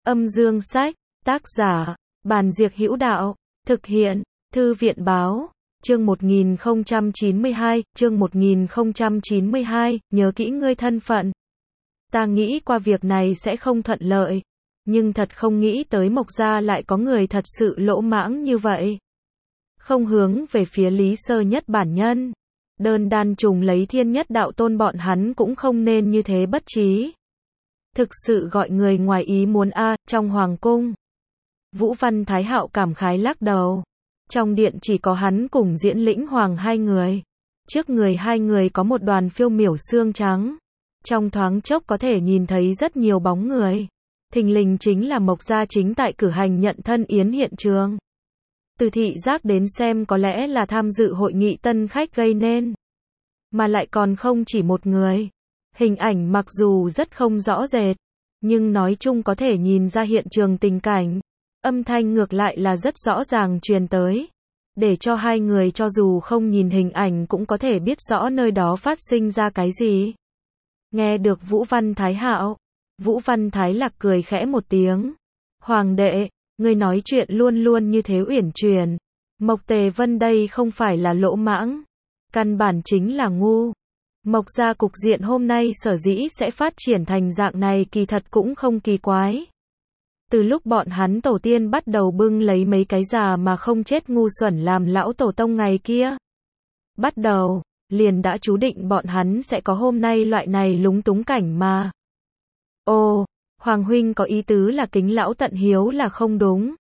Âm dương sách, tác giả, Bàn Diệc Hữu Đạo, thực hiện, Thư viện báo, chương 1092, nhớ kỹ ngươi thân phận. Ta nghĩ qua việc này sẽ không thuận lợi, nhưng thật không nghĩ tới Mộc gia lại có người thật sự lỗ mãng như vậy. Không hướng về phía Lý Sơ Nhất bản nhân, đơn đan trùng lấy Thiên Nhất Đạo Tôn bọn hắn cũng không nên như thế bất trí. Thực sự gọi người ngoài ý muốn trong hoàng cung. Vũ Văn Thái Hạo cảm khái lắc đầu. Trong điện chỉ có hắn cùng Diễn Lĩnh Hoàng hai người. Trước người hai người có một đoàn phiêu miểu xương trắng. Trong thoáng chốc có thể nhìn thấy rất nhiều bóng người. Thình lình chính là Mộc gia chính tại cử hành nhận thân yến hiện trường. Từ thị giác đến xem có lẽ là tham dự hội nghị tân khách gây nên. Mà lại còn không chỉ một người. Hình ảnh mặc dù rất không rõ rệt, nhưng nói chung có thể nhìn ra hiện trường tình cảnh. Âm thanh ngược lại là rất rõ ràng truyền tới. Để cho hai người cho dù không nhìn hình ảnh cũng có thể biết rõ nơi đó phát sinh ra cái gì. Nghe được Vũ Văn Thái Hạo, Vũ Văn Thái Lạc cười khẽ một tiếng. Hoàng đệ, ngươi nói chuyện luôn luôn như thế uyển chuyển. Mộc Tề Vân đây không phải là lỗ mãng, căn bản chính là ngu. Mộc gia cục diện hôm nay sở dĩ sẽ phát triển thành dạng này kỳ thật cũng không kỳ quái. Từ lúc bọn hắn tổ tiên bắt đầu bưng lấy mấy cái già mà không chết ngu xuẩn làm lão tổ tông ngày kia. Bắt đầu, liền đã chú định bọn hắn sẽ có hôm nay loại này lúng túng cảnh mà. Ồ, Hoàng huynh có ý tứ là kính lão tận hiếu là không đúng.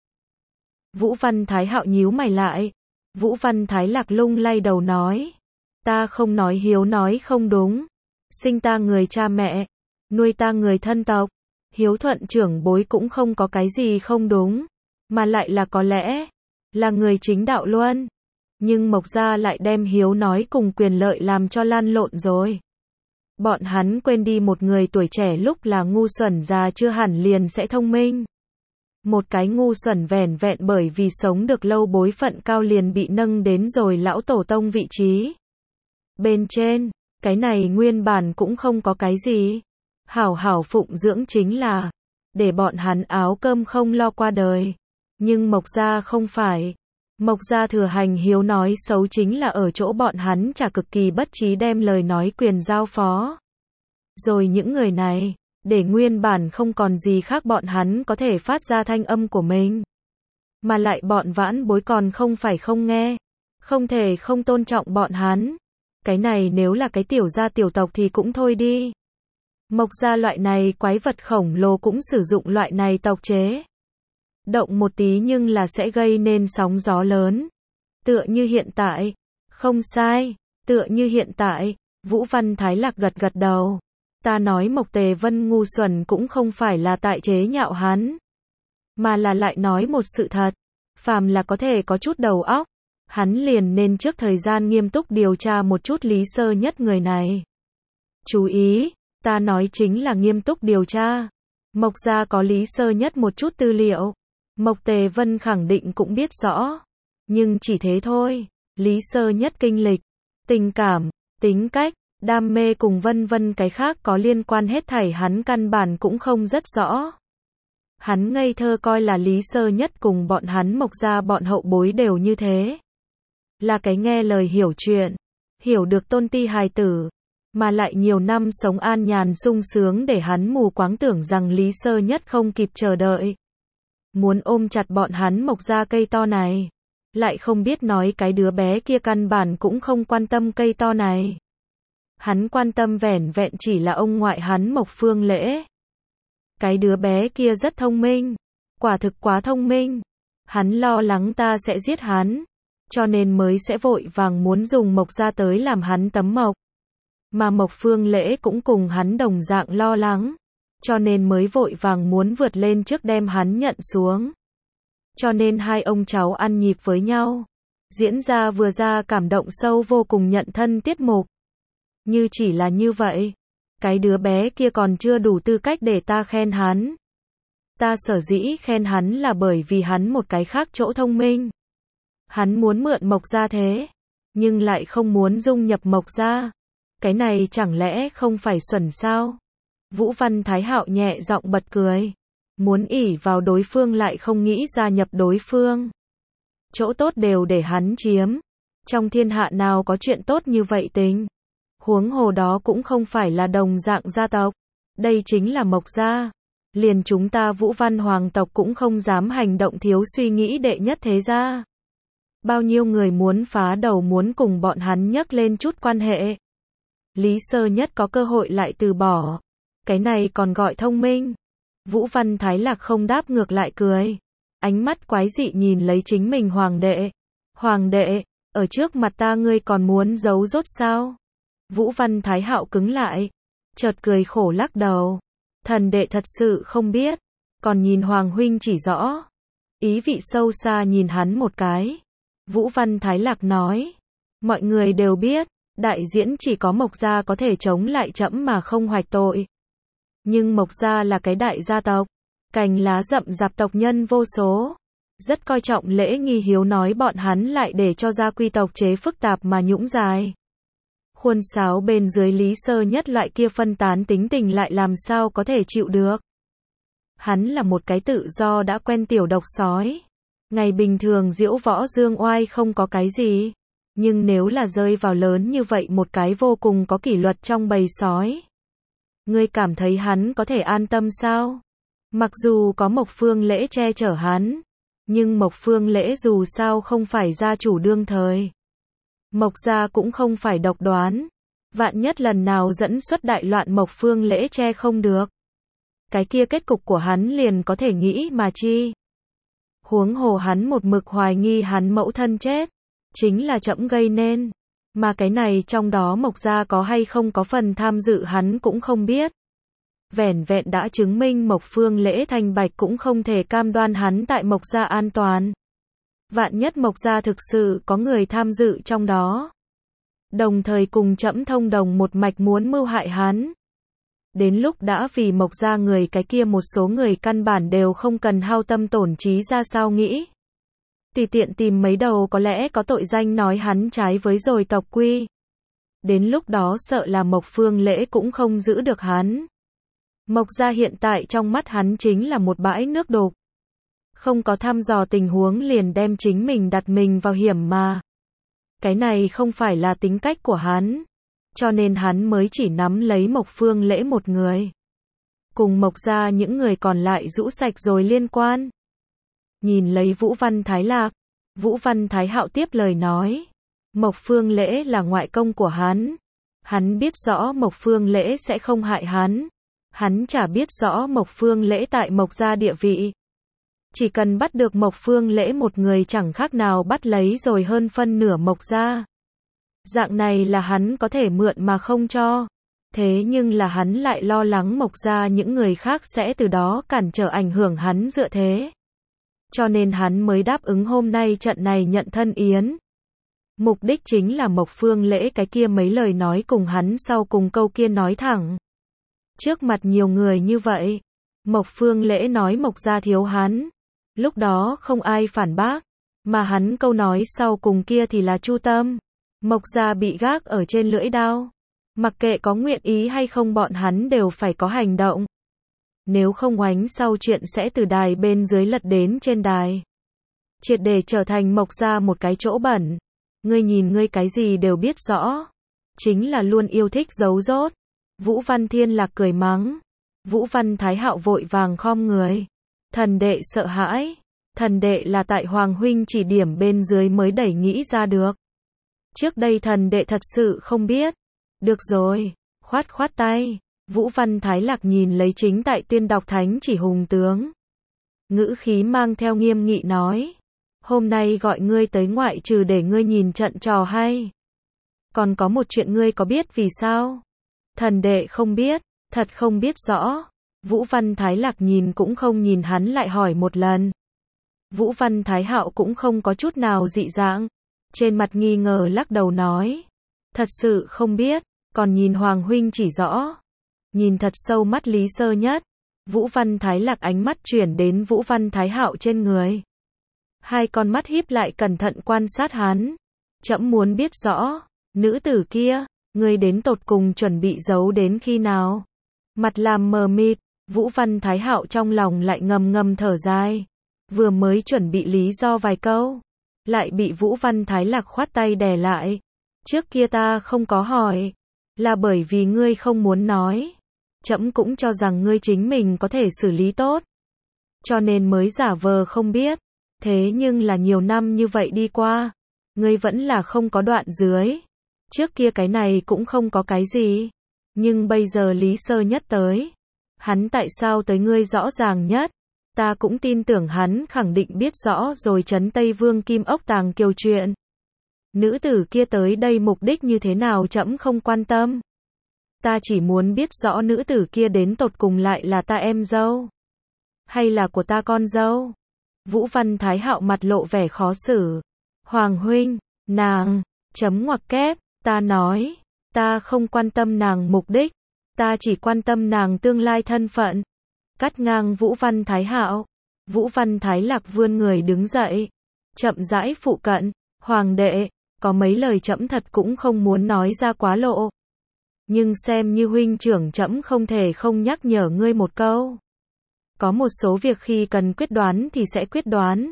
Vũ Văn Thái Hạo nhíu mày lại. Vũ Văn Thái Lạc lung lay đầu nói. Ta không nói hiếu nói không đúng. Sinh ta người cha mẹ, nuôi ta người thân tộc. Hiếu thuận trưởng bối cũng không có cái gì không đúng. Mà lại là có lẽ là người chính đạo luôn. Nhưng Mộc gia lại đem hiếu nói cùng quyền lợi làm cho lan lộn rồi. Bọn hắn quên đi một người tuổi trẻ lúc là ngu xuẩn già chưa hẳn liền sẽ thông minh. Một cái ngu xuẩn vẻn vẹn bởi vì sống được lâu bối phận cao liền bị nâng đến rồi lão tổ tông vị trí. Bên trên, cái này nguyên bản cũng không có cái gì. Hảo hảo phụng dưỡng chính là để bọn hắn áo cơm không lo qua đời. Nhưng Mộc gia không phải. Mộc gia thừa hành hiếu nói xấu chính là ở chỗ bọn hắn chả cực kỳ bất trí đem lời nói quyền giao phó. Rồi những người này, để nguyên bản không còn gì khác bọn hắn có thể phát ra thanh âm của mình. Mà lại bọn vãn bối còn không phải không nghe. Không thể không tôn trọng bọn hắn. Cái này nếu là cái tiểu gia tiểu tộc thì cũng thôi đi. Mộc gia loại này quái vật khổng lồ cũng sử dụng loại này tộc chế. Động một tí nhưng là sẽ gây nên sóng gió lớn. Tựa như hiện tại. Không sai, tựa như hiện tại. Vũ Văn Thái Lạc gật gật đầu. Ta nói Mộc Tề Vân ngu xuẩn cũng không phải là tại chế nhạo hắn. Mà là lại nói một sự thật. Phàm là có thể có chút đầu óc. Hắn liền nên trước thời gian nghiêm túc điều tra một chút Lý Sơ Nhất người này. Chú ý, ta nói chính là nghiêm túc điều tra. Mộc gia có Lý Sơ Nhất một chút tư liệu. Mộc Tề Vân khẳng định cũng biết rõ. Nhưng chỉ thế thôi. Lý Sơ Nhất kinh lịch, tình cảm, tính cách, đam mê cùng vân vân cái khác có liên quan hết thảy hắn căn bản cũng không rất rõ. Hắn ngây thơ coi là Lý Sơ Nhất cùng bọn hắn Mộc gia bọn hậu bối đều như thế. Là cái nghe lời hiểu chuyện, hiểu được tôn ti hài tử, mà lại nhiều năm sống an nhàn sung sướng để hắn mù quáng tưởng rằng Lý Sơ Nhất không kịp chờ đợi. Muốn ôm chặt bọn hắn Mộc gia cây to này. Lại không biết nói cái đứa bé kia căn bản cũng không quan tâm cây to này. Hắn quan tâm vẻn vẹn chỉ là ông ngoại hắn Mộc Phương Lễ. Cái đứa bé kia rất thông minh. Quả thực quá thông minh. Hắn lo lắng ta sẽ giết hắn. Cho nên mới sẽ vội vàng muốn dùng Mộc gia tới làm hắn tấm mộc. Mà Mộc Phương Lễ cũng cùng hắn đồng dạng lo lắng. Cho nên mới vội vàng muốn vượt lên trước đem hắn nhận xuống. Cho nên hai ông cháu ăn nhịp với nhau. Diễn ra vừa ra cảm động sâu vô cùng nhận thân tiết mục. Như chỉ là như vậy. Cái đứa bé kia còn chưa đủ tư cách để ta khen hắn. Ta sở dĩ khen hắn là bởi vì hắn một cái khác chỗ thông minh. Hắn muốn mượn Mộc gia thế. Nhưng lại không muốn dung nhập Mộc gia. Cái này chẳng lẽ không phải xuẩn sao? Vũ Văn Thái Hạo nhẹ giọng bật cười. Muốn ỷ vào đối phương lại không nghĩ gia nhập đối phương. Chỗ tốt đều để hắn chiếm. Trong thiên hạ nào có chuyện tốt như vậy tính. Huống hồ đó cũng không phải là đồng dạng gia tộc. Đây chính là Mộc gia. Liền chúng ta Vũ Văn hoàng tộc cũng không dám hành động thiếu suy nghĩ đệ nhất thế gia. Bao nhiêu người muốn phá đầu muốn cùng bọn hắn nhắc lên chút quan hệ. Lý Sơ Nhất có cơ hội lại từ bỏ. Cái này còn gọi thông minh. Vũ Văn Thái Lạc không đáp ngược lại cười. Ánh mắt quái dị nhìn lấy chính mình hoàng đệ. Hoàng đệ, ở trước mặt ta ngươi còn muốn giấu rốt sao? Vũ Văn Thái Hạo cứng lại. Chợt cười khổ lắc đầu. Thần đệ thật sự không biết. Còn nhìn Hoàng huynh chỉ rõ. Ý vị sâu xa nhìn hắn một cái. Vũ Văn Thái Lạc nói. Mọi người đều biết. Đại diễn chỉ có Mộc gia có thể chống lại trẫm mà không hoạch tội. Nhưng Mộc gia là cái đại gia tộc. Cành lá rậm rạp tộc nhân vô số. Rất coi trọng lễ nghi hiếu nói bọn hắn lại để cho gia quy tộc chế phức tạp mà nhũng dài. Khuôn sáo bên dưới Lý Sơ Nhất loại kia phân tán tính tình lại làm sao có thể chịu được. Hắn là một cái tự do đã quen tiểu độc sói. Ngày bình thường diễu võ dương oai không có cái gì. Nhưng nếu là rơi vào lớn như vậy một cái vô cùng có kỷ luật trong bầy sói. Ngươi cảm thấy hắn có thể an tâm sao? Mặc dù có Mộc Phương Lễ che chở hắn. Nhưng Mộc Phương Lễ dù sao không phải gia chủ đương thời. Mộc gia cũng không phải độc đoán. Vạn nhất lần nào dẫn xuất đại loạn Mộc Phương Lễ che không được. Cái kia kết cục của hắn liền có thể nghĩ mà chi. Huống hồ hắn một mực hoài nghi hắn mẫu thân chết. Chính là trẫm gây nên. Mà cái này trong đó Mộc gia có hay không có phần tham dự hắn cũng không biết. Vẻn vẹn đã chứng minh Mộc Phương Lễ thành bạch cũng không thể cam đoan hắn tại Mộc gia an toàn. Vạn nhất Mộc gia thực sự có người tham dự trong đó. Đồng thời cùng trẫm thông đồng một mạch muốn mưu hại hắn. Đến lúc đã vì Mộc gia người cái kia một số người căn bản đều không cần hao tâm tổn trí ra sao nghĩ. Tùy tiện tìm mấy đầu có lẽ có tội danh nói hắn trái với rồi tộc quy. Đến lúc đó sợ là Mộc Phương Lễ cũng không giữ được hắn. Mộc gia hiện tại trong mắt hắn chính là một bãi nước đục. Không có thăm dò tình huống liền đem chính mình đặt mình vào hiểm mà. Cái này không phải là tính cách của hắn. Cho nên hắn mới chỉ nắm lấy Mộc Phương Lễ một người. Cùng Mộc gia những người còn lại rũ sạch rồi liên quan. Nhìn lấy Vũ Văn Thái Lạc. Vũ Văn Thái Hạo tiếp lời nói. Mộc Phương Lễ là ngoại công của hắn. Hắn biết rõ Mộc Phương Lễ sẽ không hại hắn. Hắn chả biết rõ Mộc Phương Lễ tại Mộc gia địa vị. Chỉ cần bắt được Mộc Phương Lễ một người chẳng khác nào bắt lấy rồi hơn phân nửa Mộc gia. Dạng này là hắn có thể mượn mà không cho. Thế nhưng là hắn lại lo lắng Mộc gia những người khác sẽ từ đó cản trở ảnh hưởng hắn dựa thế. Cho nên hắn mới đáp ứng hôm nay trận này nhận thân yến. Mục đích chính là Mộc Phương Lễ cái kia mấy lời nói cùng hắn sau cùng câu kia nói thẳng. Trước mặt nhiều người như vậy, Mộc Phương Lễ nói Mộc gia thiếu hắn. Lúc đó không ai phản bác, mà hắn câu nói sau cùng kia thì là chu tâm. Mộc gia bị gác ở trên lưỡi đao. Mặc kệ có nguyện ý hay không bọn hắn đều phải có hành động. Nếu không oánh sau chuyện sẽ từ đài bên dưới lật đến trên đài. Triệt để trở thành Mộc gia một cái chỗ bẩn. Ngươi nhìn ngươi cái gì đều biết rõ. Chính là luôn yêu thích giấu rốt. Vũ Văn Thiên Lạc cười mắng. Vũ Văn Thái Hạo vội vàng khom người. Thần đệ sợ hãi. Thần đệ là tại Hoàng huynh chỉ điểm bên dưới mới đẩy nghĩ ra được. Trước đây thần đệ thật sự không biết. Được rồi. Khoát khoát tay. Vũ Văn Thái Lạc nhìn lấy chính tại tuyên đọc thánh chỉ hùng tướng. Ngữ khí mang theo nghiêm nghị nói. Hôm nay gọi ngươi tới ngoại trừ để ngươi nhìn trận trò hay. Còn có một chuyện ngươi có biết vì sao? Thần đệ không biết, thật không biết rõ. Vũ Văn Thái Lạc nhìn cũng không nhìn hắn lại hỏi một lần. Vũ Văn Thái Hạo cũng không có chút nào dị dạng. Trên mặt nghi ngờ lắc đầu nói. Thật sự không biết, còn nhìn Hoàng huynh chỉ rõ. Nhìn thật sâu mắt Lý Sơ Nhất. Vũ Văn Thái Lạc ánh mắt chuyển đến Vũ Văn Thái Hạo trên người. Hai con mắt híp lại cẩn thận quan sát hắn. Trẫm muốn biết rõ, nữ tử kia, ngươi đến tột cùng chuẩn bị giấu đến khi nào? Mặt làm mờ mịt, Vũ Văn Thái Hạo trong lòng lại ngầm ngầm thở dài. Vừa mới chuẩn bị lý do vài câu, lại bị Vũ Văn Thái Lạc khoát tay đè lại. Trước kia ta không có hỏi, là bởi vì ngươi không muốn nói. Trẫm cũng cho rằng ngươi chính mình có thể xử lý tốt, cho nên mới giả vờ không biết. Thế nhưng là nhiều năm như vậy đi qua, ngươi vẫn là không có đoạn dưới. Trước kia cái này cũng không có cái gì, nhưng bây giờ Lý Sơ Nhất tới, hắn tại sao tới ngươi rõ ràng nhất. Ta cũng tin tưởng hắn khẳng định biết rõ rồi Trấn Tây Vương Kim Ốc Tàng Kiều chuyện. Nữ tử kia tới đây mục đích như thế nào trẫm không quan tâm. Ta chỉ muốn biết rõ nữ tử kia đến tột cùng lại là ta em dâu, hay là của ta con dâu. Vũ Văn Thái Hạo mặt lộ vẻ khó xử. Hoàng huynh, nàng, chấm ngoặc kép, ta nói, ta không quan tâm nàng mục đích, ta chỉ quan tâm nàng tương lai thân phận. Cắt ngang Vũ Văn Thái Hạo, Vũ Văn Thái Lạc vươn người đứng dậy, chậm rãi phụ cận. Hoàng đệ, có mấy lời trẫm thật cũng không muốn nói ra quá lộ, nhưng xem như huynh trưởng trẫm không thể không nhắc nhở ngươi một câu. Có một số việc khi cần quyết đoán thì sẽ quyết đoán.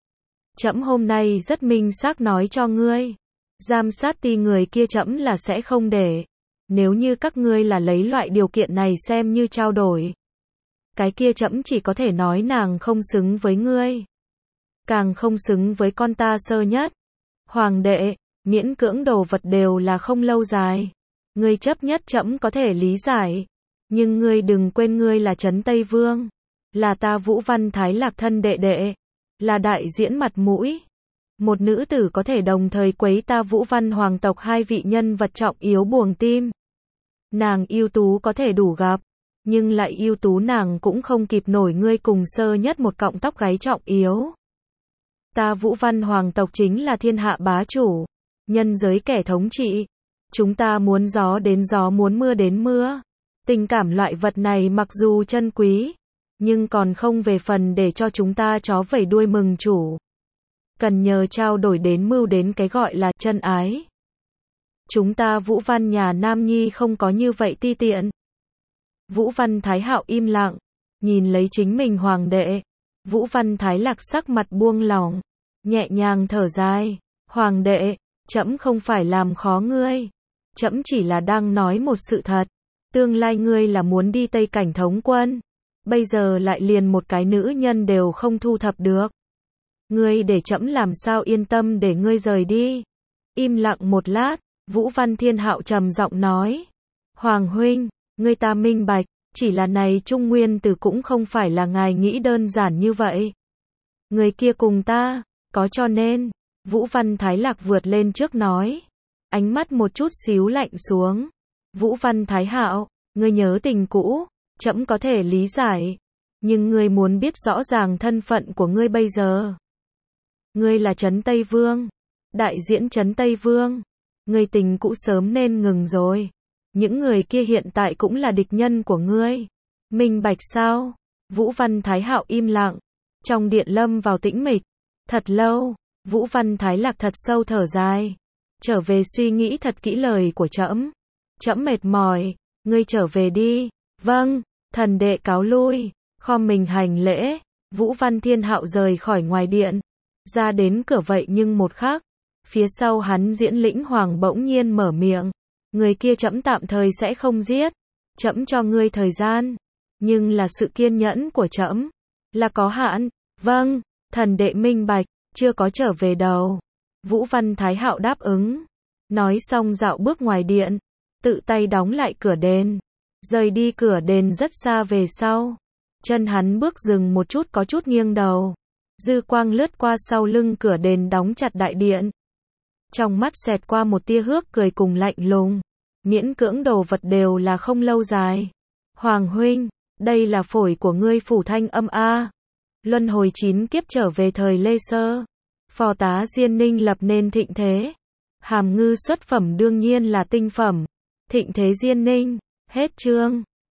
Trẫm hôm nay rất minh xác nói cho ngươi, giám sát ti người kia trẫm là sẽ không để. Nếu như các ngươi là lấy loại điều kiện này xem như trao đổi, cái kia trẫm chỉ có thể nói nàng không xứng với ngươi, càng không xứng với con ta Sơ Nhất. Hoàng đệ, miễn cưỡng đồ vật đều là không lâu dài. Ngươi chấp nhất trẫm có thể lý giải, nhưng ngươi đừng quên ngươi là Trấn Tây Vương, là ta Vũ Văn Thái Lạc thân đệ đệ, là đại diễn mặt mũi. Một nữ tử có thể đồng thời quấy ta Vũ Văn hoàng tộc hai vị nhân vật trọng yếu buồng tim. Nàng ưu tú có thể đủ gặp, nhưng lại ưu tú nàng cũng không kịp nổi ngươi cùng Sơ Nhất một cọng tóc gáy trọng yếu. Ta Vũ Văn hoàng tộc chính là thiên hạ bá chủ, nhân giới kẻ thống trị. Chúng ta muốn gió đến gió, muốn mưa đến mưa. Tình cảm loại vật này mặc dù chân quý, nhưng còn không về phần để cho chúng ta chó vẩy đuôi mừng chủ. Cần nhờ trao đổi đến mưu đến cái gọi là chân ái. Chúng ta Vũ Văn nhà Nam Nhi không có như vậy ti tiện. Vũ Văn Thái Hạo im lặng, nhìn lấy chính mình hoàng đệ. Vũ Văn Thái Lạc sắc mặt buông lỏng, nhẹ nhàng thở dài. Hoàng đệ, trẫm không phải làm khó ngươi, trẫm chỉ là đang nói một sự thật. Tương lai ngươi là muốn đi Tây Cảnh thống quân, bây giờ lại liền một cái nữ nhân đều không thu thập được. Ngươi để trẫm làm sao yên tâm để ngươi rời đi. Im lặng một lát, Vũ Văn Thiên Hạo trầm giọng nói. Hoàng huynh, ngươi ta minh bạch, chỉ là này Trung Nguyên Tử cũng không phải là ngài nghĩ đơn giản như vậy. Người kia cùng ta, có cho nên. Vũ Văn Thái Lạc vượt lên trước nói. Ánh mắt một chút xíu lạnh xuống. Vũ Văn Thái Hạo, ngươi nhớ tình cũ, trẫm có thể lý giải. Nhưng ngươi muốn biết rõ ràng thân phận của ngươi bây giờ. Ngươi là Trấn Tây Vương, đại diễn Trấn Tây Vương. Ngươi tình cũ sớm nên ngừng rồi. Những người kia hiện tại cũng là địch nhân của ngươi. Minh bạch sao? Vũ Văn Thái Hạo im lặng. Trong điện lâm vào tĩnh mịch. Thật lâu, Vũ Văn Thái Lạc thật sâu thở dài. Trở về suy nghĩ thật kỹ lời của trẫm. Trẫm mệt mỏi, ngươi trở về đi. Vâng, thần đệ cáo lui. Khom mình hành lễ. Vũ Văn Thiên Hạo rời khỏi ngoài điện. Ra đến cửa vậy nhưng một khắc, phía sau hắn Diễn Lĩnh Hoàng bỗng nhiên mở miệng. Người kia trẫm tạm thời sẽ không giết. Trẫm cho ngươi thời gian. Nhưng là sự kiên nhẫn của trẫm là có hạn. Vâng, thần đệ minh bạch, chưa có trở về đâu. Vũ Văn Thái Hạo đáp ứng. Nói xong dạo bước ngoài điện, tự tay đóng lại cửa đền. Rời đi cửa đền rất xa về sau. Chân hắn bước dừng một chút có chút nghiêng đầu. Dư quang lướt qua sau lưng cửa đền đóng chặt đại điện. Trong mắt xẹt qua một tia hước cười cùng lạnh lùng. Miễn cưỡng đồ vật đều là không lâu dài. Hoàng huynh, đây là phổi của ngươi Phủ Thanh Âm a. Luân hồi 9 kiếp trở về thời Lê Sơ. Phò tá Diên Ninh lập nên thịnh thế. Hàm ngư xuất phẩm đương nhiên là tinh phẩm. Thịnh thế Diên Ninh. Hết chương.